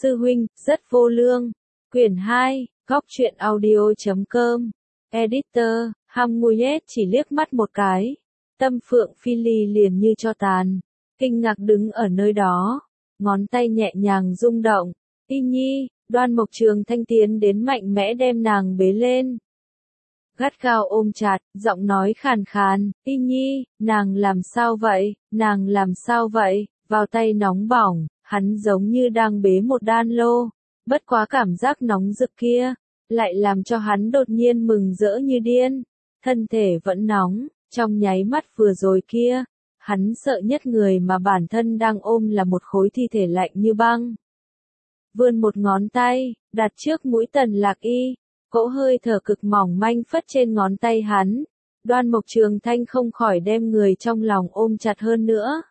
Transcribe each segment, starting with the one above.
sư huynh, rất vô lương. Quyển 2, góc truyện audio.com. Editor, Hamuyet chỉ liếc mắt một cái. Tâm Phượng Phi Ly liền như cho tàn. Kinh ngạc đứng ở nơi đó. Ngón tay nhẹ nhàng rung động. Y Nhi, Đoan Mộc Trường Thanh tiến đến mạnh mẽ đem nàng bế lên. Gắt gao ôm chặt, giọng nói khàn khàn, Y Nhi, nàng làm sao vậy, nàng làm sao vậy, vào tay nóng bỏng, hắn giống như đang bế một đan lô, bất quá cảm giác nóng rực kia, lại làm cho hắn đột nhiên mừng rỡ như điên, thân thể vẫn nóng, trong nháy mắt vừa rồi kia, hắn sợ nhất người mà bản thân đang ôm là một khối thi thể lạnh như băng. Vươn một ngón tay, đặt trước mũi Tần Lạc Y. Cỗ hơi thở cực mỏng manh phất trên ngón tay hắn, Đoan Mộc Trường Thanh không khỏi đem người trong lòng ôm chặt hơn nữa.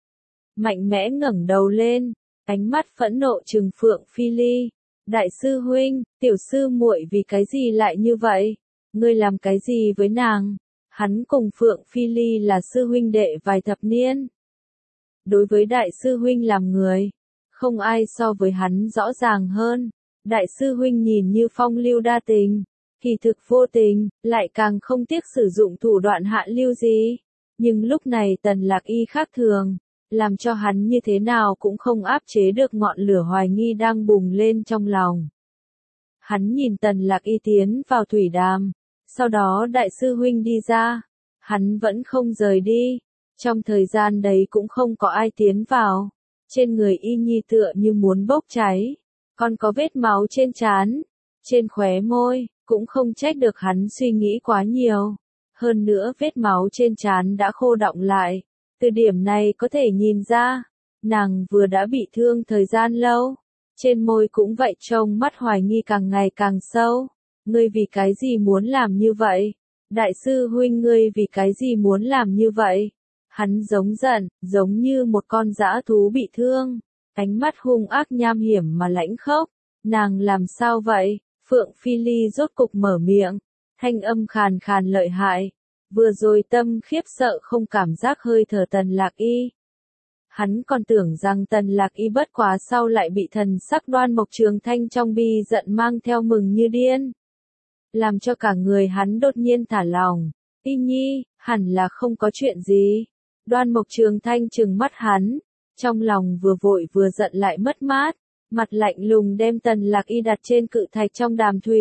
Mạnh mẽ ngẩng đầu lên, ánh mắt phẫn nộ trừng Phượng Phi Ly. Đại sư huynh, tiểu sư muội vì cái gì lại như vậy? Ngươi làm cái gì với nàng? Hắn cùng Phượng Phi Ly là sư huynh đệ vài thập niên. Đối với đại sư huynh làm người, không ai so với hắn rõ ràng hơn. Đại sư huynh nhìn như phong lưu đa tình, kỳ thực vô tình, lại càng không tiếc sử dụng thủ đoạn hạ lưu gì. Nhưng lúc này Tần Lạc Y khác thường, làm cho hắn như thế nào cũng không áp chế được ngọn lửa hoài nghi đang bùng lên trong lòng. Hắn nhìn Tần Lạc Y tiến vào thủy đàm, sau đó đại sư huynh đi ra, hắn vẫn không rời đi, trong thời gian đấy cũng không có ai tiến vào, trên người Y Nhi tựa như muốn bốc cháy. Còn có vết máu trên trán, trên khóe môi, cũng không trách được hắn suy nghĩ quá nhiều. Hơn nữa vết máu trên trán đã khô đọng lại. Từ điểm này có thể nhìn ra, nàng vừa đã bị thương thời gian lâu. Trên môi cũng vậy, trông mắt hoài nghi càng ngày càng sâu. Ngươi vì cái gì muốn làm như vậy? Đại sư huynh, ngươi vì cái gì muốn làm như vậy? Hắn giống giận, giống như một con dã thú bị thương. Ánh mắt hung ác nham hiểm mà lãnh khốc, nàng làm sao vậy? Phượng Phi Ly rốt cục mở miệng, thanh âm khàn khàn lợi hại, vừa rồi tâm khiếp sợ không cảm giác hơi thở Tần Lạc Y. Hắn còn tưởng rằng Tần Lạc Y bất quá sau lại bị thần sắc Đoan Mộc Trường Thanh trong bi giận mang theo mừng như điên. Làm cho cả người hắn đột nhiên thả lỏng, Y Nhi, hẳn là không có chuyện gì. Đoan Mộc Trường Thanh trừng mắt hắn. Trong lòng vừa vội vừa giận lại mất mát, mặt lạnh lùng đem Tần Lạc Y đặt trên cự thạch trong đàm thủy.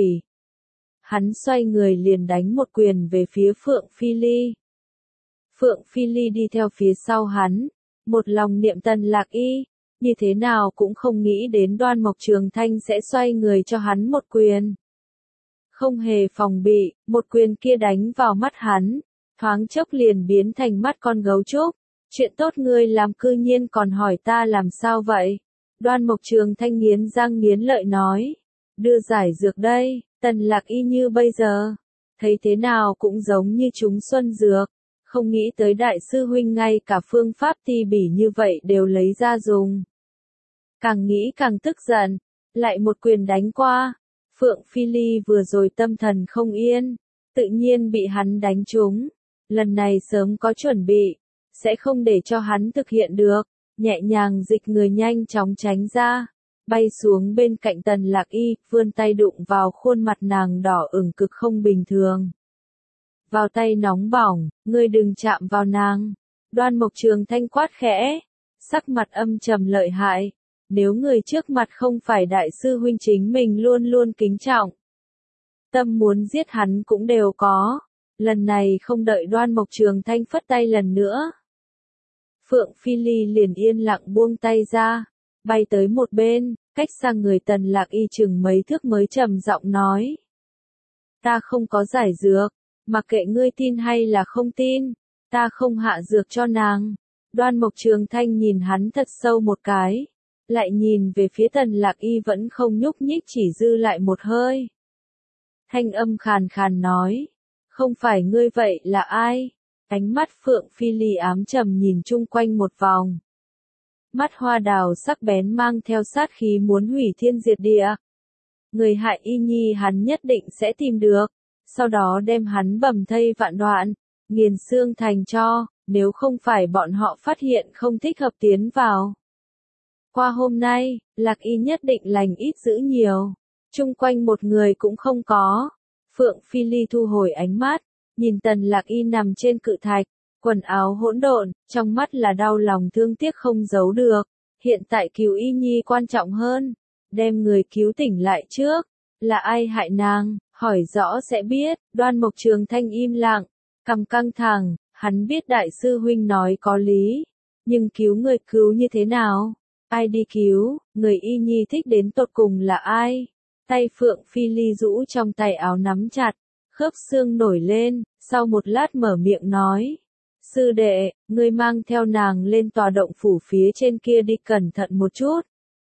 Hắn xoay người liền đánh một quyền về phía Phượng Phi Ly. Phượng Phi Ly đi theo phía sau hắn, một lòng niệm Tần Lạc Y, như thế nào cũng không nghĩ đến Đoan Mộc Trường Thanh sẽ xoay người cho hắn một quyền. Không hề phòng bị, một quyền kia đánh vào mắt hắn, thoáng chốc liền biến thành mắt con gấu trúc. Chuyện tốt ngươi làm cư nhiên còn hỏi ta làm sao vậy? Đoan Mộc Trường Thanh nghiến răng nghiến lợi nói. Đưa giải dược đây, Tần Lạc Y như bây giờ. Thấy thế nào cũng giống như chúng xuân dược. Không nghĩ tới đại sư huynh ngay cả phương pháp ti bỉ như vậy đều lấy ra dùng. Càng nghĩ càng tức giận. Lại một quyền đánh qua. Phượng Phi Ly vừa rồi tâm thần không yên. Tự nhiên bị hắn đánh trúng. Lần này sớm có chuẩn bị. Sẽ không để cho hắn thực hiện được, nhẹ nhàng dịch người nhanh chóng tránh ra, bay xuống bên cạnh Tần Lạc Y, vươn tay đụng vào khuôn mặt nàng đỏ ửng cực không bình thường. Vào tay nóng bỏng, ngươi đừng chạm vào nàng. Đoan Mộc Trường Thanh quát khẽ, sắc mặt âm trầm lợi hại, nếu người trước mặt không phải đại sư huynh chính mình luôn luôn kính trọng. Tâm muốn giết hắn cũng đều có, lần này không đợi Đoan Mộc Trường Thanh phất tay lần nữa. Phượng Phi Ly liền yên lặng buông tay ra, bay tới một bên, cách xa người Tần Lạc Y chừng mấy thước mới trầm giọng nói. Ta không có giải dược, mặc kệ ngươi tin hay là không tin, ta không hạ dược cho nàng. Đoan Mộc Trường Thanh nhìn hắn thật sâu một cái, lại nhìn về phía Tần Lạc Y vẫn không nhúc nhích chỉ dư lại một hơi. Thanh âm khàn khàn nói, không phải ngươi vậy là ai? Ánh mắt Phượng Phi Ly ám trầm nhìn chung quanh một vòng. Mắt hoa đào sắc bén mang theo sát khí muốn hủy thiên diệt địa. Người hại Y Nhi hắn nhất định sẽ tìm được, sau đó đem hắn bầm thây vạn đoạn, nghiền xương thành tro, nếu không phải bọn họ phát hiện không thích hợp tiến vào. Qua hôm nay, Lạc Y nhất định lành ít dữ nhiều. Chung quanh một người cũng không có. Phượng Phi Ly thu hồi ánh mắt, nhìn Tần Lạc Y nằm trên cự thạch, quần áo hỗn độn, trong mắt là đau lòng thương tiếc không giấu được. Hiện tại cứu Y Nhi quan trọng hơn, đem người cứu tỉnh lại trước. Là ai hại nàng, hỏi rõ sẽ biết. Đoan Mộc Trường Thanh im lặng, cằm căng thẳng, hắn biết đại sư huynh nói có lý, nhưng cứu người cứu như thế nào? Ai đi cứu, người Y Nhi thích đến tột cùng là ai? Tay Phượng Phi Ly rũ trong tay áo nắm chặt, khớp xương nổi lên, sau một lát mở miệng nói. Sư đệ, ngươi mang theo nàng lên tòa động phủ phía trên kia đi, cẩn thận một chút.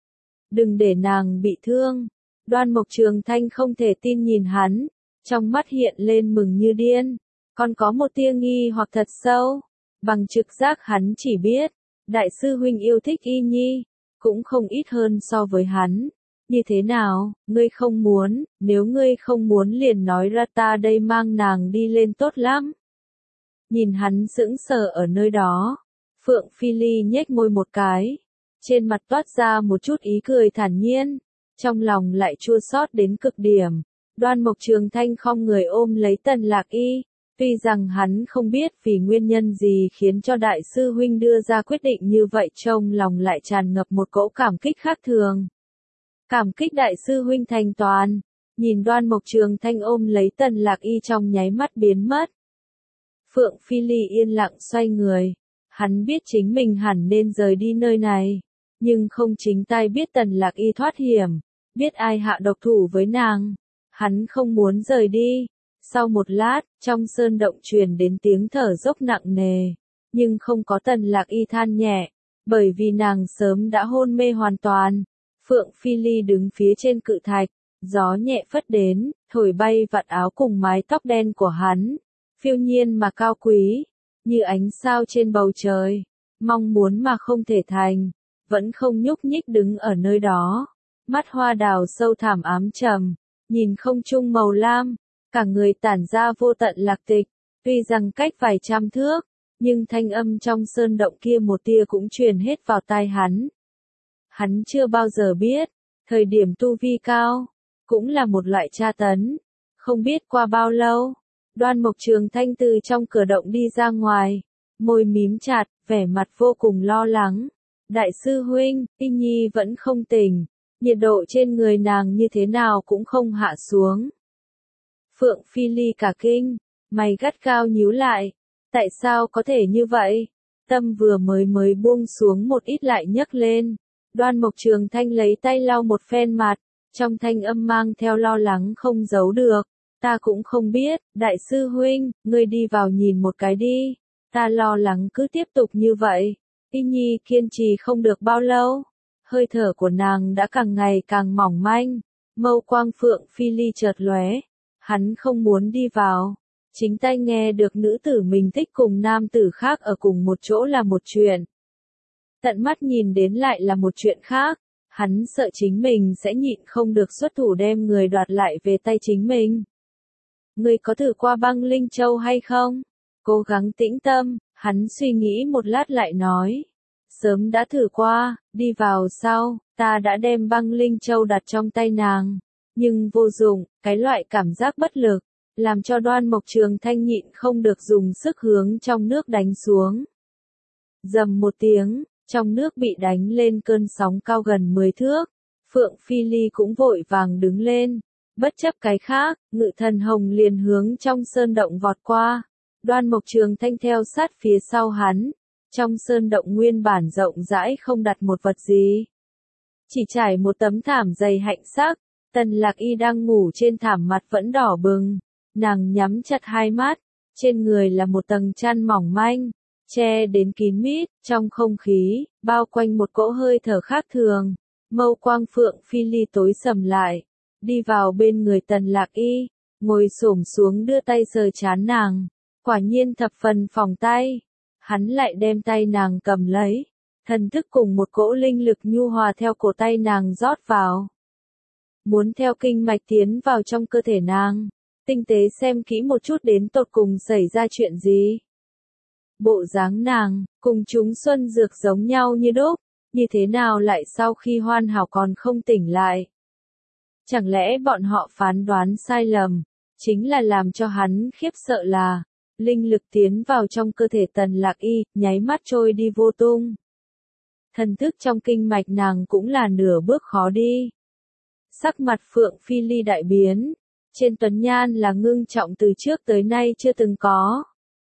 Đừng để nàng bị thương. Đoan Mộc Trường Thanh không thể tin nhìn hắn, trong mắt hiện lên mừng như điên, còn có một tia nghi hoặc thật sâu. Bằng trực giác hắn chỉ biết, đại sư huynh yêu thích Y Nhi, cũng không ít hơn so với hắn. Như thế nào, ngươi không muốn, nếu ngươi không muốn liền nói ra, ta đây mang nàng đi lên tốt lắm. Nhìn hắn sững sờ ở nơi đó, Phượng Phi Ly nhếch môi một cái, trên mặt toát ra một chút ý cười thản nhiên, trong lòng lại chua xót đến cực điểm. Đoan Mộc Trường Thanh không người ôm lấy Tần Lạc Y, tuy rằng hắn không biết vì nguyên nhân gì khiến cho đại sư huynh đưa ra quyết định như vậy, trong lòng lại tràn ngập một cỗ cảm kích khác thường. Cảm kích đại sư huynh thành toàn, nhìn Đoan Mộc Trường Thanh ôm lấy Tần Lạc Y trong nháy mắt biến mất. Phượng Phi Ly yên lặng xoay người, hắn biết chính mình hẳn nên rời đi nơi này, nhưng không chính tay biết Tần Lạc Y thoát hiểm, biết ai hạ độc thủ với nàng, hắn không muốn rời đi. Sau một lát, trong sơn động truyền đến tiếng thở dốc nặng nề, nhưng không có Tần Lạc Y than nhẹ, bởi vì nàng sớm đã hôn mê hoàn toàn. Phượng Phi Ly đứng phía trên cự thạch, gió nhẹ phất đến, thổi bay vạt áo cùng mái tóc đen của hắn, phiêu nhiên mà cao quý, như ánh sao trên bầu trời, mong muốn mà không thể thành, vẫn không nhúc nhích đứng ở nơi đó, mắt hoa đào sâu thẳm ám trầm, nhìn không trung màu lam, cả người tản ra vô tận lạc tịch, tuy rằng cách vài trăm thước, nhưng thanh âm trong sơn động kia một tia cũng truyền hết vào tai hắn. Hắn chưa bao giờ biết, thời điểm tu vi cao, cũng là một loại tra tấn. Không biết qua bao lâu, Đoan Mộc Trường Thanh từ trong cửa động đi ra ngoài, môi mím chặt, vẻ mặt vô cùng lo lắng. Đại sư huynh, Y Nhi vẫn không tỉnh, nhiệt độ trên người nàng như thế nào cũng không hạ xuống. Phượng Phi Ly cả kinh, mày gắt cao nhíu lại, tại sao có thể như vậy? Tâm vừa mới buông xuống một ít lại nhấc lên. Đoan Mộc Trường Thanh lấy tay lau một phen mặt, trong thanh âm mang theo lo lắng không giấu được. Ta cũng không biết, đại sư huynh, ngươi đi vào nhìn một cái đi. Ta lo lắng cứ tiếp tục như vậy, Y Nhi kiên trì không được bao lâu. Hơi thở của nàng đã càng ngày càng mỏng manh, mâu quang Phượng Phi Ly chợt lóe. Hắn không muốn đi vào, chính tay nghe được nữ tử mình thích cùng nam tử khác ở cùng một chỗ là một chuyện. Tận mắt nhìn đến lại là một chuyện khác, hắn sợ chính mình sẽ nhịn không được xuất thủ đem người đoạt lại về tay chính mình. Ngươi có thử qua băng linh châu hay không? Cố gắng tĩnh tâm, hắn suy nghĩ một lát lại nói. Sớm đã thử qua, đi vào sau, ta đã đem băng linh châu đặt trong tay nàng. Nhưng vô dụng, cái loại cảm giác bất lực, làm cho Đoan Mộc Trường Thanh nhịn không được dùng sức hướng trong nước đánh xuống. Rầm một tiếng, trong nước bị đánh lên cơn sóng cao gần 10 thước. Phượng Phi Ly cũng vội vàng đứng lên, bất chấp cái khác, Ngự Thần Hồng liền hướng trong sơn động vọt qua. Đoan Mộc Trường Thanh theo sát phía sau hắn. Trong sơn động nguyên bản rộng rãi không đặt một vật gì, chỉ trải một tấm thảm dày hạnh sắc. Tần Lạc Y đang ngủ trên thảm, mặt vẫn đỏ bừng, nàng nhắm chặt hai mắt, trên người là một tầng chăn mỏng manh, che đến kín mít, trong không khí, bao quanh một cỗ hơi thở khác thường. Mâu quang Phượng Phi Ly tối sầm lại, đi vào bên người Tần Lạc Y, ngồi xổm xuống đưa tay sờ trán nàng, quả nhiên thập phần phòng tay. Hắn lại đem tay nàng cầm lấy, thần thức cùng một cỗ linh lực nhu hòa theo cổ tay nàng rót vào. Muốn theo kinh mạch tiến vào trong cơ thể nàng, tinh tế xem kỹ một chút đến tột cùng xảy ra chuyện gì. Bộ dáng nàng, cùng chúng xuân dược giống nhau như đúc, như thế nào lại sau khi hoàn hảo còn không tỉnh lại? Chẳng lẽ bọn họ phán đoán sai lầm, chính là làm cho hắn khiếp sợ là, linh lực tiến vào trong cơ thể Tần Lạc Y, nháy mắt trôi đi vô tung. Thần thức trong kinh mạch nàng cũng là nửa bước khó đi. Sắc mặt Phượng Phi Ly đại biến, trên tuấn nhan là ngưng trọng từ trước tới nay chưa từng có.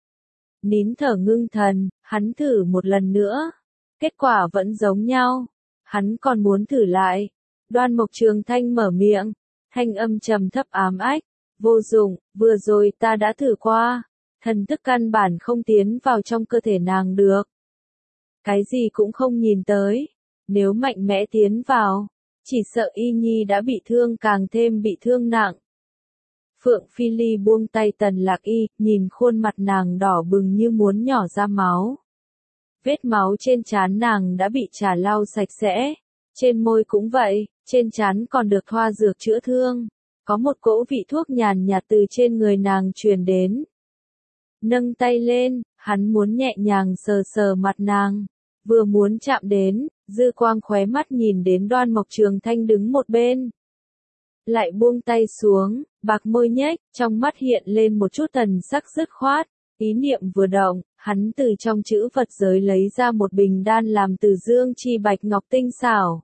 Nín thở ngưng thần, hắn thử một lần nữa. Kết quả vẫn giống nhau. Hắn còn muốn thử lại. Đoan Mộc Trường Thanh mở miệng. Thanh âm trầm thấp ám ách. Vô dụng, vừa rồi ta đã thử qua. Thần thức căn bản không tiến vào trong cơ thể nàng được. Cái gì cũng không nhìn tới. Nếu mạnh mẽ tiến vào, chỉ sợ Y Nhi đã bị thương càng thêm bị thương nặng. Phượng Phi Ly buông tay Tần Lạc Y, nhìn khuôn mặt nàng đỏ bừng như muốn nhỏ ra máu. Vết máu trên trán nàng đã bị trà lau sạch sẽ. Trên môi cũng vậy, trên trán còn được thoa dược chữa thương. Có một cỗ vị thuốc nhàn nhạt từ trên người nàng truyền đến. Nâng tay lên, hắn muốn nhẹ nhàng sờ sờ mặt nàng. Vừa muốn chạm đến, dư quang khóe mắt nhìn đến Đoan Mộc Trường Thanh đứng một bên. Lại buông tay xuống, bạc môi nhếch, trong mắt hiện lên một chút thần sắc dứt khoát. Ý niệm vừa động, hắn từ trong chữ vật giới lấy ra một bình đan làm từ dương chi bạch ngọc tinh xảo.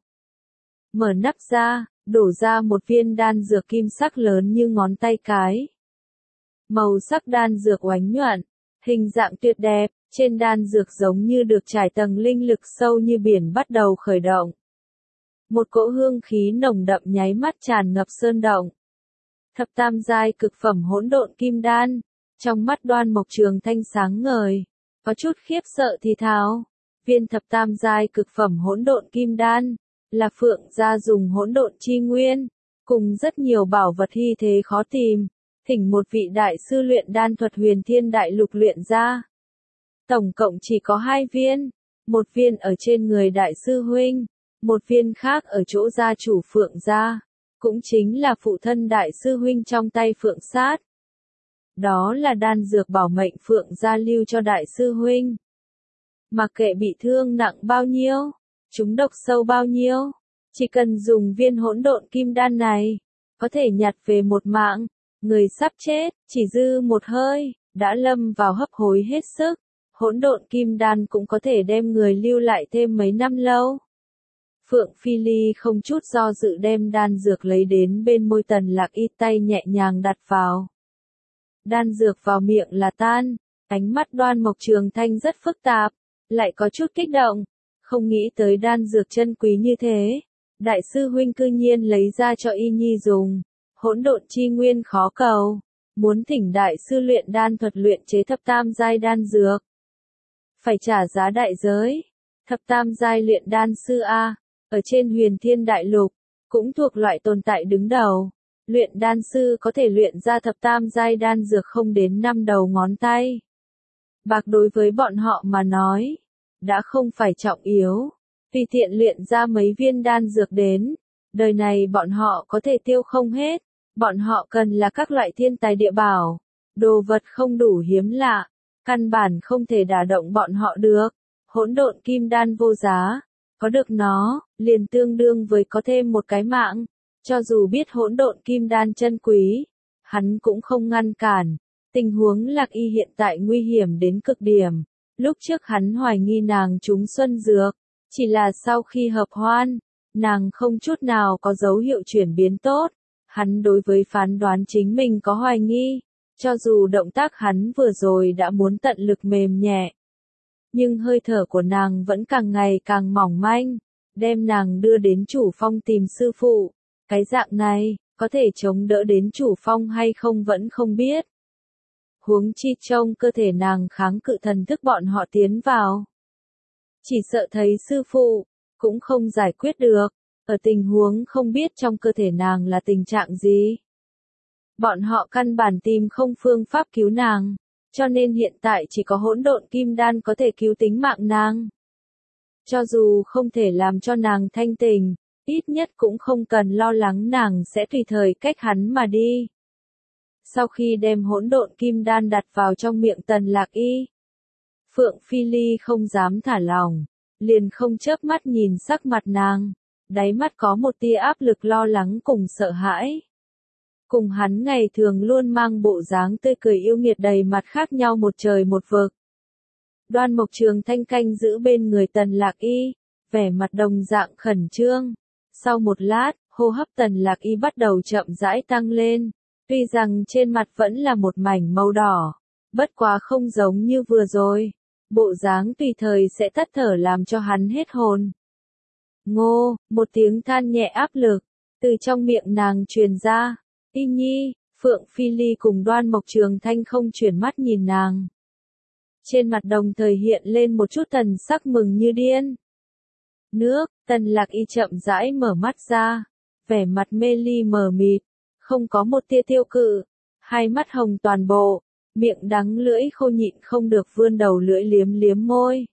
Mở nắp ra, đổ ra một viên đan dược kim sắc lớn như ngón tay cái. Màu sắc đan dược oánh nhuận, hình dạng tuyệt đẹp, trên đan dược giống như được trải tầng linh lực sâu như biển bắt đầu khởi động. Một cỗ hương khí nồng đậm nháy mắt tràn ngập sơn động. Thập tam giai cực phẩm hỗn độn kim đan, trong mắt Đoan Mộc Trường Thanh sáng ngời, có chút khiếp sợ thì thào. Viên thập tam giai cực phẩm hỗn độn kim đan, là Phượng gia dùng hỗn độn chi nguyên, cùng rất nhiều bảo vật hy thế khó tìm, thỉnh một vị đại sư luyện đan thuật Huyền Thiên Đại Lục luyện ra. Tổng cộng chỉ có 2 viên, một viên ở trên người đại sư huynh, một viên khác ở chỗ gia chủ Phượng gia, cũng chính là phụ thân đại sư huynh trong tay Phượng Sát. Đó là đan dược bảo mệnh Phượng gia lưu cho đại sư huynh. Mặc kệ bị thương nặng bao nhiêu, trúng độc sâu bao nhiêu, chỉ cần dùng viên hỗn độn kim đan này, có thể nhặt về một mạng, người sắp chết, chỉ dư một hơi, đã lâm vào hấp hối hết sức. Hỗn độn kim đan cũng có thể đem người lưu lại thêm mấy năm lâu. Phượng Phi Ly không chút do dự đem đan dược lấy đến bên môi Tần Lạc Y, tay nhẹ nhàng đặt vào. Đan dược vào miệng là tan, ánh mắt Đoan Mộc Trường Thanh rất phức tạp, lại có chút kích động, không nghĩ tới đan dược chân quý như thế. Đại sư huynh cư nhiên lấy ra cho Y Nhi dùng, hỗn độn chi nguyên khó cầu, muốn thỉnh đại sư luyện đan thuật luyện chế thập tam giai đan dược. Phải trả giá đại giới. Thập tam giai luyện đan sư A, ở trên Huyền Thiên Đại Lục, cũng thuộc loại tồn tại đứng đầu. Luyện đan sư có thể luyện ra thập tam giai đan dược không đến 5 đầu ngón tay. Bạc đối với bọn họ mà nói, đã không phải trọng yếu. Tùy tiện luyện ra mấy viên đan dược đến, đời này bọn họ có thể tiêu không hết. Bọn họ cần là các loại thiên tài địa bảo, đồ vật không đủ hiếm lạ, căn bản không thể đả động bọn họ được. Hỗn độn kim đan vô giá, có được nó, liền tương đương với có thêm một cái mạng. Cho dù biết hỗn độn kim đan chân quý, hắn cũng không ngăn cản. Tình huống Lạc Y hiện tại nguy hiểm đến cực điểm. Lúc trước hắn hoài nghi nàng trúng xuân dược, chỉ là sau khi hợp hoan, nàng không chút nào có dấu hiệu chuyển biến tốt. Hắn đối với phán đoán chính mình có hoài nghi, cho dù động tác hắn vừa rồi đã muốn tận lực mềm nhẹ. Nhưng hơi thở của nàng vẫn càng ngày càng mỏng manh, đem nàng đưa đến chủ phong tìm sư phụ. Cái dạng này, có thể chống đỡ đến chủ phong hay không vẫn không biết. Huống chi trong cơ thể nàng kháng cự thần thức bọn họ tiến vào. Chỉ sợ thấy sư phụ, cũng không giải quyết được, ở tình huống không biết trong cơ thể nàng là tình trạng gì. Bọn họ căn bản tìm không phương pháp cứu nàng, cho nên hiện tại chỉ có hỗn độn kim đan có thể cứu tính mạng nàng. Cho dù không thể làm cho nàng thanh tỉnh, ít nhất cũng không cần lo lắng nàng sẽ tùy thời cách hắn mà đi. Sau khi đem hỗn độn kim đan đặt vào trong miệng Tần Lạc Y, Phượng Phi Ly không dám thả lỏng, liền không chớp mắt nhìn sắc mặt nàng, đáy mắt có một tia áp lực lo lắng cùng sợ hãi. Cùng hắn ngày thường luôn mang bộ dáng tươi cười yêu nghiệt đầy mặt khác nhau một trời một vực. Đoan Mộc Trường Thanh canh giữ bên người Tần Lạc Y, vẻ mặt đồng dạng khẩn trương. Sau một lát, hô hấp Tần Lạc Y bắt đầu chậm rãi tăng lên, tuy rằng trên mặt vẫn là một mảnh màu đỏ, bất quá không giống như vừa rồi. Bộ dáng tùy thời sẽ tắt thở làm cho hắn hết hồn. Ngô, một tiếng than nhẹ áp lực, từ trong miệng nàng truyền ra. Y Nhi, Phượng Phi Ly cùng Đoan Mộc Trường Thanh không chuyển mắt nhìn nàng. Trên mặt đồng thời hiện lên một chút thần sắc mừng như điên. Nước, Tần Lạc Y chậm rãi mở mắt ra, vẻ mặt mê ly mờ mịt, không có một tia tiêu cự, hai mắt hồng toàn bộ, miệng đắng lưỡi khô nhịn không được vươn đầu lưỡi liếm liếm môi.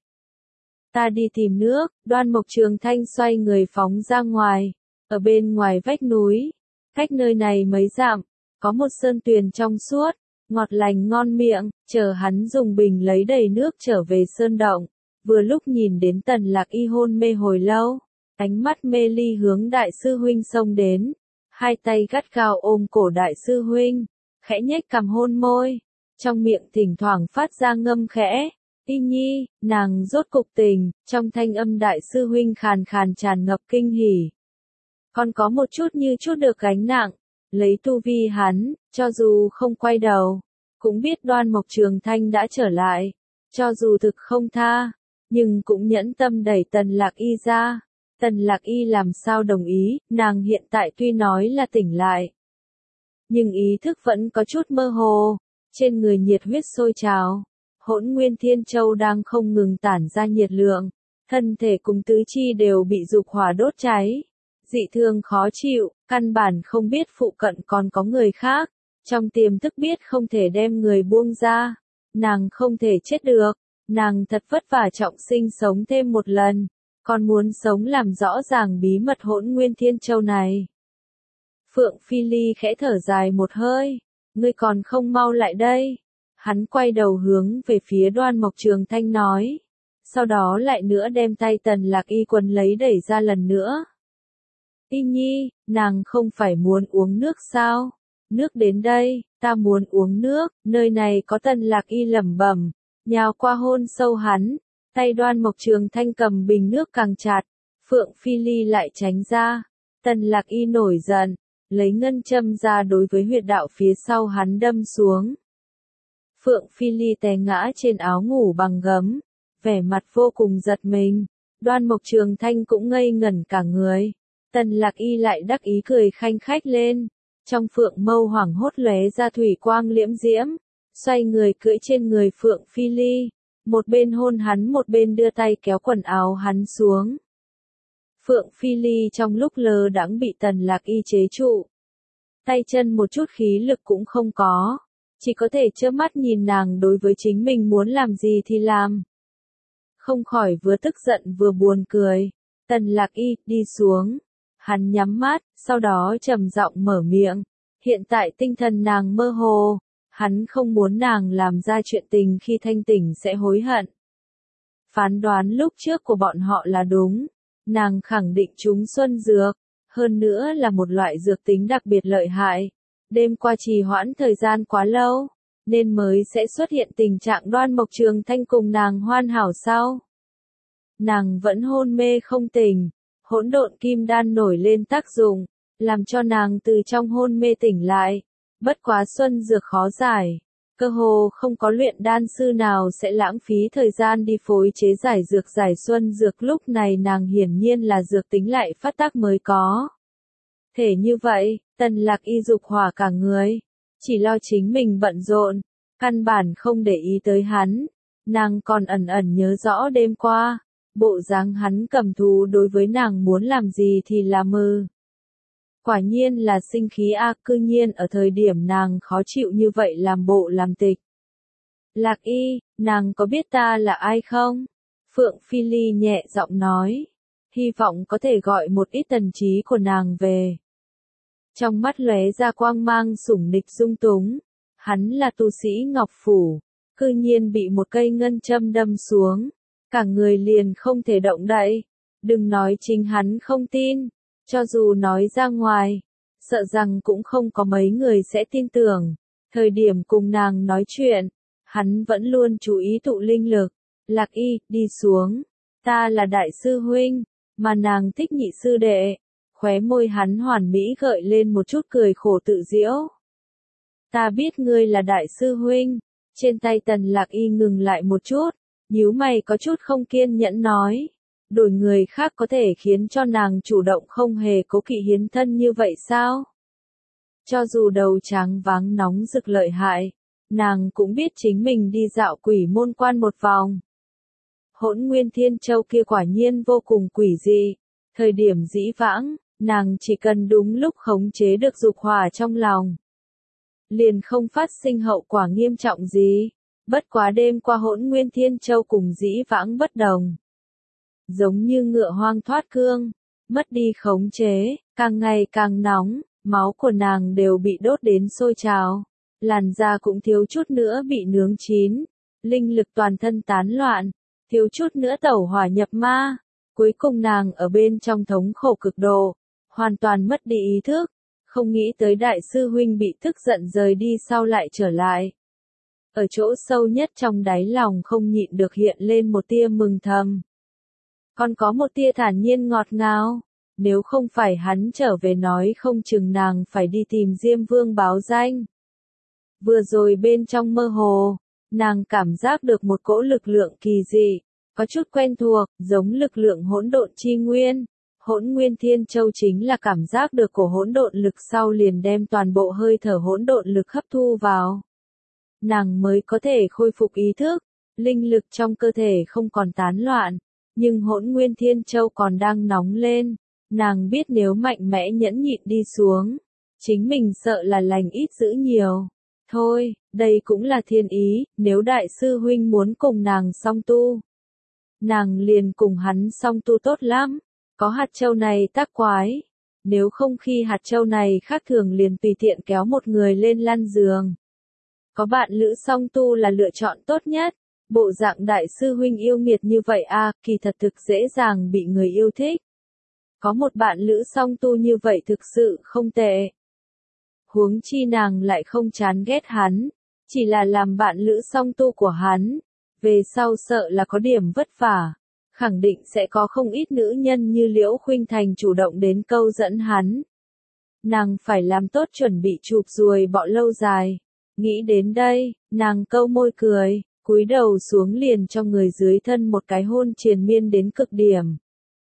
Ta đi tìm nước, Đoan Mộc Trường Thanh xoay người phóng ra ngoài, ở bên ngoài vách núi, cách nơi này mấy dặm, có một sơn tuyền trong suốt, ngọt lành ngon miệng, chờ hắn dùng bình lấy đầy nước trở về sơn động, vừa lúc nhìn đến Tần Lạc Y hôn mê hồi lâu, ánh mắt mê ly hướng đại sư huynh xông đến, hai tay gắt gao ôm cổ đại sư huynh, khẽ nhếch cằm hôn môi, trong miệng thỉnh thoảng phát ra ngâm khẽ. Y Nhi, nàng rốt cục tình, trong thanh âm đại sư huynh khàn khàn tràn ngập kinh hỉ. Còn có một chút như chút được gánh nặng, lấy tu vi hắn, cho dù không quay đầu, cũng biết Đoan Mộc Trường Thanh đã trở lại, cho dù thực không tha, nhưng cũng nhẫn tâm đẩy Tần Lạc Y ra. Tần Lạc Y làm sao đồng ý, nàng hiện tại tuy nói là tỉnh lại, nhưng ý thức vẫn có chút mơ hồ, trên người nhiệt huyết sôi trào. Hỗn Nguyên Thiên Châu đang không ngừng tản ra nhiệt lượng, thân thể cùng tứ chi đều bị dục hỏa đốt cháy, dị thường khó chịu, căn bản không biết phụ cận còn có người khác, trong tiềm thức biết không thể đem người buông ra, nàng không thể chết được, nàng thật vất vả trọng sinh sống thêm một lần, còn muốn sống làm rõ ràng bí mật Hỗn Nguyên Thiên Châu này. Phượng Phi Ly khẽ thở dài một hơi, ngươi còn không mau lại đây. Hắn quay đầu hướng về phía Đoan Mộc Trường Thanh nói. Sau đó lại nữa đem tay Tần Lạc Y quần lấy đẩy ra lần nữa. Y Nhi, nàng không phải muốn uống nước sao? Nước đến đây, ta muốn uống nước, nơi này có Tần Lạc Y lẩm bẩm, nhào qua hôn sâu hắn, tay Đoan Mộc Trường Thanh cầm bình nước càng chặt, Phượng Phi Ly lại tránh ra. Tần Lạc Y nổi giận, lấy ngân châm ra đối với huyệt đạo phía sau hắn đâm xuống. Phượng Phi Ly té ngã trên áo ngủ bằng gấm, vẻ mặt vô cùng giật mình, Đoan Mộc Trường Thanh cũng ngây ngẩn cả người. Tần Lạc Y lại đắc ý cười khanh khách lên, trong phượng mâu hoảng hốt lóe ra thủy quang liễm diễm, xoay người cưỡi trên người Phượng Phi Ly, một bên hôn hắn một bên đưa tay kéo quần áo hắn xuống. Phượng Phi Ly trong lúc lơ đãng bị Tần Lạc Y chế trụ, tay chân một chút khí lực cũng không có. Chỉ có thể trơ mắt nhìn nàng đối với chính mình muốn làm gì thì làm. Không khỏi vừa tức giận vừa buồn cười. Tần Lạc Y đi xuống. Hắn nhắm mắt, sau đó trầm giọng mở miệng. Hiện tại tinh thần nàng mơ hồ. Hắn không muốn nàng làm ra chuyện tình khi thanh tỉnh sẽ hối hận. Phán đoán lúc trước của bọn họ là đúng. Nàng khẳng định chúng xuân dược. Hơn nữa là một loại dược tính đặc biệt lợi hại. Đêm qua trì hoãn thời gian quá lâu, nên mới sẽ xuất hiện tình trạng Đoan Mộc Trường Thanh cùng nàng hoàn hảo sau. Nàng vẫn hôn mê không tỉnh, hỗn độn kim đan nổi lên tác dụng, làm cho nàng từ trong hôn mê tỉnh lại. Bất quá xuân dược khó giải, cơ hồ không có luyện đan sư nào sẽ lãng phí thời gian đi phối chế giải dược giải xuân dược, lúc này nàng hiển nhiên là dược tính lại phát tác mới có. Thể như vậy, Tần Lạc Y dục hỏa cả người, chỉ lo chính mình bận rộn, căn bản không để ý tới hắn, nàng còn ẩn ẩn nhớ rõ đêm qua, bộ dáng hắn cầm thú đối với nàng muốn làm gì thì làm mơ. Quả nhiên là sinh khí a, cư nhiên ở thời điểm nàng khó chịu như vậy làm bộ làm tịch. Lạc Y, nàng có biết ta là ai không? Phượng Phi Ly nhẹ giọng nói, hy vọng có thể gọi một ít tần trí của nàng về. Trong mắt lóe ra quang mang sủng nịch dung túng, hắn là tu sĩ Ngọc Phủ, cư nhiên bị một cây ngân châm đâm xuống, cả người liền không thể động đậy. Đừng nói chính hắn không tin, cho dù nói ra ngoài, sợ rằng cũng không có mấy người sẽ tin tưởng. Thời điểm cùng nàng nói chuyện, hắn vẫn luôn chú ý tụ linh lực. Lạc Y, đi xuống. Ta là đại sư huynh, mà nàng thích nhị sư đệ. Khóe môi hắn hoàn mỹ gợi lên một chút cười khổ tự giễu. Ta biết ngươi là đại sư huynh. Trên tay Tần Lạc Y ngừng lại một chút, nhíu mày có chút không kiên nhẫn nói. Đổi người khác có thể khiến cho nàng chủ động không hề cố kỵ hiến thân như vậy sao? Cho dù đầu trắng váng nóng rực lợi hại, nàng cũng biết chính mình đi dạo quỷ môn quan một vòng. Hỗn Nguyên Thiên Châu kia quả nhiên vô cùng quỷ dị. Thời điểm dĩ vãng, nàng chỉ cần đúng lúc khống chế được dục hỏa trong lòng, liền không phát sinh hậu quả nghiêm trọng gì. Bất quá đêm qua Hỗn Nguyên Thiên Châu cùng dĩ vãng bất đồng. Giống như ngựa hoang thoát cương, mất đi khống chế, càng ngày càng nóng, máu của nàng đều bị đốt đến sôi trào. Làn da cũng thiếu chút nữa bị nướng chín, linh lực toàn thân tán loạn, thiếu chút nữa tẩu hỏa nhập ma. Cuối cùng nàng ở bên trong thống khổ cực độ, hoàn toàn mất đi ý thức, không nghĩ tới đại sư huynh bị tức giận rời đi sau lại trở lại. Ở chỗ sâu nhất trong đáy lòng không nhịn được hiện lên một tia mừng thầm. Còn có một tia thản nhiên ngọt ngào, nếu không phải hắn trở về nói không chừng nàng phải đi tìm Diêm Vương báo danh. Vừa rồi bên trong mơ hồ, nàng cảm giác được một cỗ lực lượng kỳ dị, có chút quen thuộc, giống lực lượng hỗn độn chi nguyên. Hỗn Nguyên Thiên Châu chính là cảm giác được của hỗn độn lực sau liền đem toàn bộ hơi thở hỗn độn lực hấp thu vào. Nàng mới có thể khôi phục ý thức, linh lực trong cơ thể không còn tán loạn, nhưng Hỗn Nguyên Thiên Châu còn đang nóng lên. Nàng biết nếu mạnh mẽ nhẫn nhịn đi xuống, chính mình sợ là lành ít dữ nhiều. Thôi, đây cũng là thiên ý, nếu đại sư huynh muốn cùng nàng song tu, nàng liền cùng hắn song tu tốt lắm. Có hạt châu này tác quái, nếu không khi hạt châu này khác thường liền tùy tiện kéo một người lên lăn giường. Có bạn lữ song tu là lựa chọn tốt nhất. Bộ dạng đại sư huynh yêu nghiệt như vậy kỳ thật thực dễ dàng bị người yêu thích. Có một bạn lữ song tu như vậy thực sự không tệ. Huống chi nàng lại không chán ghét hắn, chỉ là làm bạn lữ song tu của hắn. Về sau sợ là có điểm vất vả, khẳng định sẽ có không ít nữ nhân như Liễu Khuynh Thành chủ động đến câu dẫn hắn. Nàng phải làm tốt chuẩn bị chụp ruồi bọ lâu dài. Nghĩ đến đây, nàng câu môi cười, cúi đầu xuống liền cho người dưới thân một cái hôn triền miên đến cực điểm.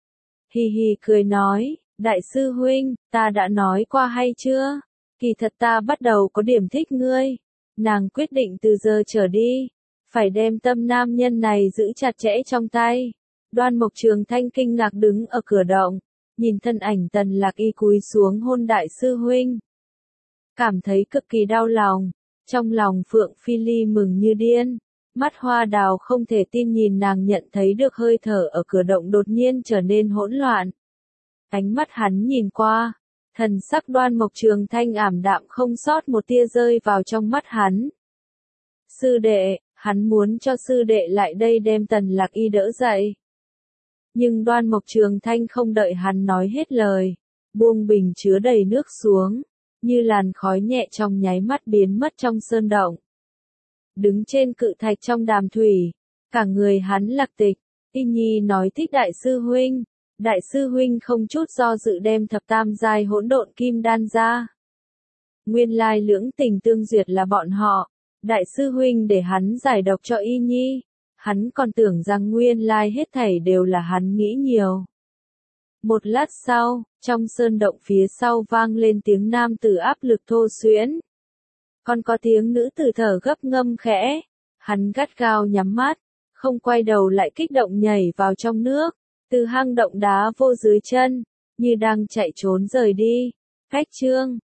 Hi hi cười nói, đại sư huynh, ta đã nói qua hay chưa? Kỳ thật ta bắt đầu có điểm thích ngươi. Nàng quyết định từ giờ trở đi, phải đem tâm nam nhân này giữ chặt chẽ trong tay. Đoan Mộc Trường Thanh kinh ngạc đứng ở cửa động, nhìn thân ảnh Tần Lạc Y cúi xuống hôn đại sư huynh. Cảm thấy cực kỳ đau lòng, trong lòng Phượng Phi Ly mừng như điên. Mắt hoa đào không thể tin nhìn nàng nhận thấy được hơi thở ở cửa động đột nhiên trở nên hỗn loạn. Ánh mắt hắn nhìn qua, thần sắc Đoan Mộc Trường Thanh ảm đạm không sót một tia rơi vào trong mắt hắn. Sư đệ, hắn muốn cho sư đệ lại đây đem Tần Lạc Y đỡ dậy. Nhưng Đoan Mộc Trường Thanh không đợi hắn nói hết lời, buông bình chứa đầy nước xuống, như làn khói nhẹ trong nháy mắt biến mất trong sơn động. Đứng trên cự thạch trong đàm thủy, cả người hắn lạc tịch. Y Nhi nói thích đại sư huynh không chút do dự đem thập tam giai hỗn độn kim đan ra. Nguyên lai lưỡng tình tương duyệt là bọn họ, đại sư huynh để hắn giải độc cho Y Nhi, hắn còn tưởng rằng nguyên lai hết thảy đều là hắn nghĩ nhiều. Một lát sau, trong sơn động phía sau vang lên tiếng nam tử áp lực thô xuyễn. Còn có tiếng nữ tử thở gấp ngâm khẽ. Hắn gắt gao nhắm mắt, không quay đầu lại kích động nhảy vào trong nước, từ hang động đá vô dưới chân, như đang chạy trốn rời đi. Khách chương